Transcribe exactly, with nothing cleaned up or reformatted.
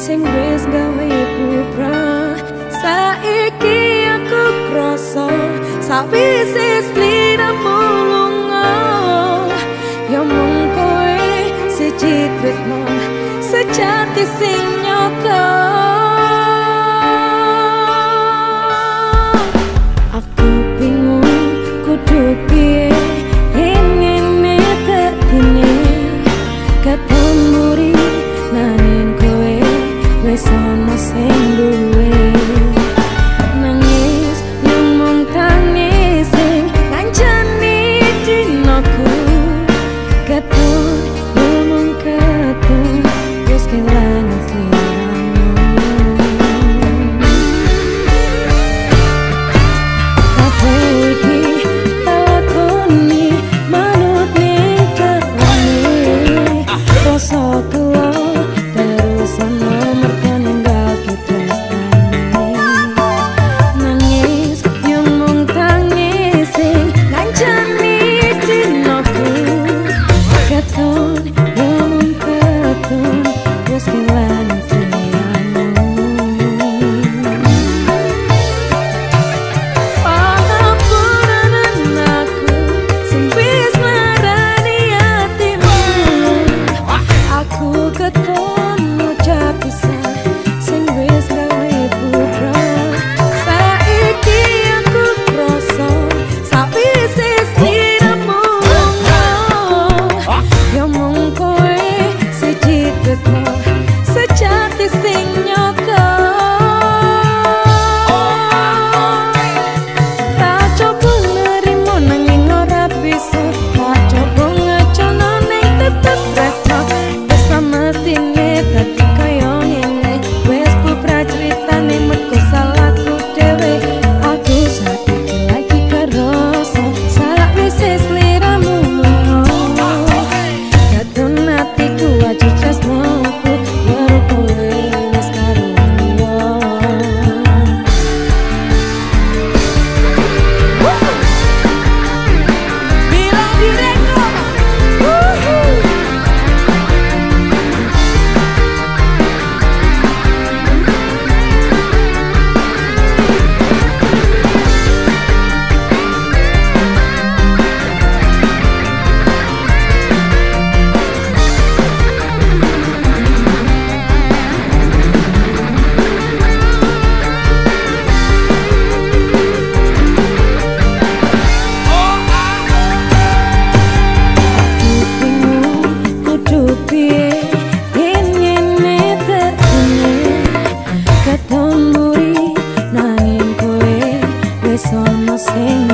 sing wis gawe putra. Saiki aku krasa sawise sliramu lunga, ya mung kowe siji tresno sejati sing nyata. Aku bingung kudu piye ngene tekine ketemu ri nanging kowe wis ana sing duwe. Nangis nyumong tangis sing ngancani dinaku ketun nyumong ketun wis kelangan sliramu. Kabeh iki lakoni manut ning kelane rasa kelo terus ana merkane nggak ketresnane. Nangis nyumong tangis sing ngancani dinaku ketun nyumong ketun wis kelangan sliramu. Pangapuran aku sing wis marani atimu, aku ketun ngucap pisan sing wis gawe putra. Saiki aku krasa sawise sliramu lunga, ya mung kowe siji tresno sejati sing nyata. Tak coba nerimo nanging ora bisa, tak coba ngacono ning tetep tresno. Wis semestine dadi kaya ngene, wis putra critane mergo salahku dhewe. Aku saiki lagi kerasa sawise sliramu lunga, ketun atiku aja tresnoku karo kowe wis karo liya. Bila direko kudu piye ngene tekine ketemu ri nanging kowe wis ana sing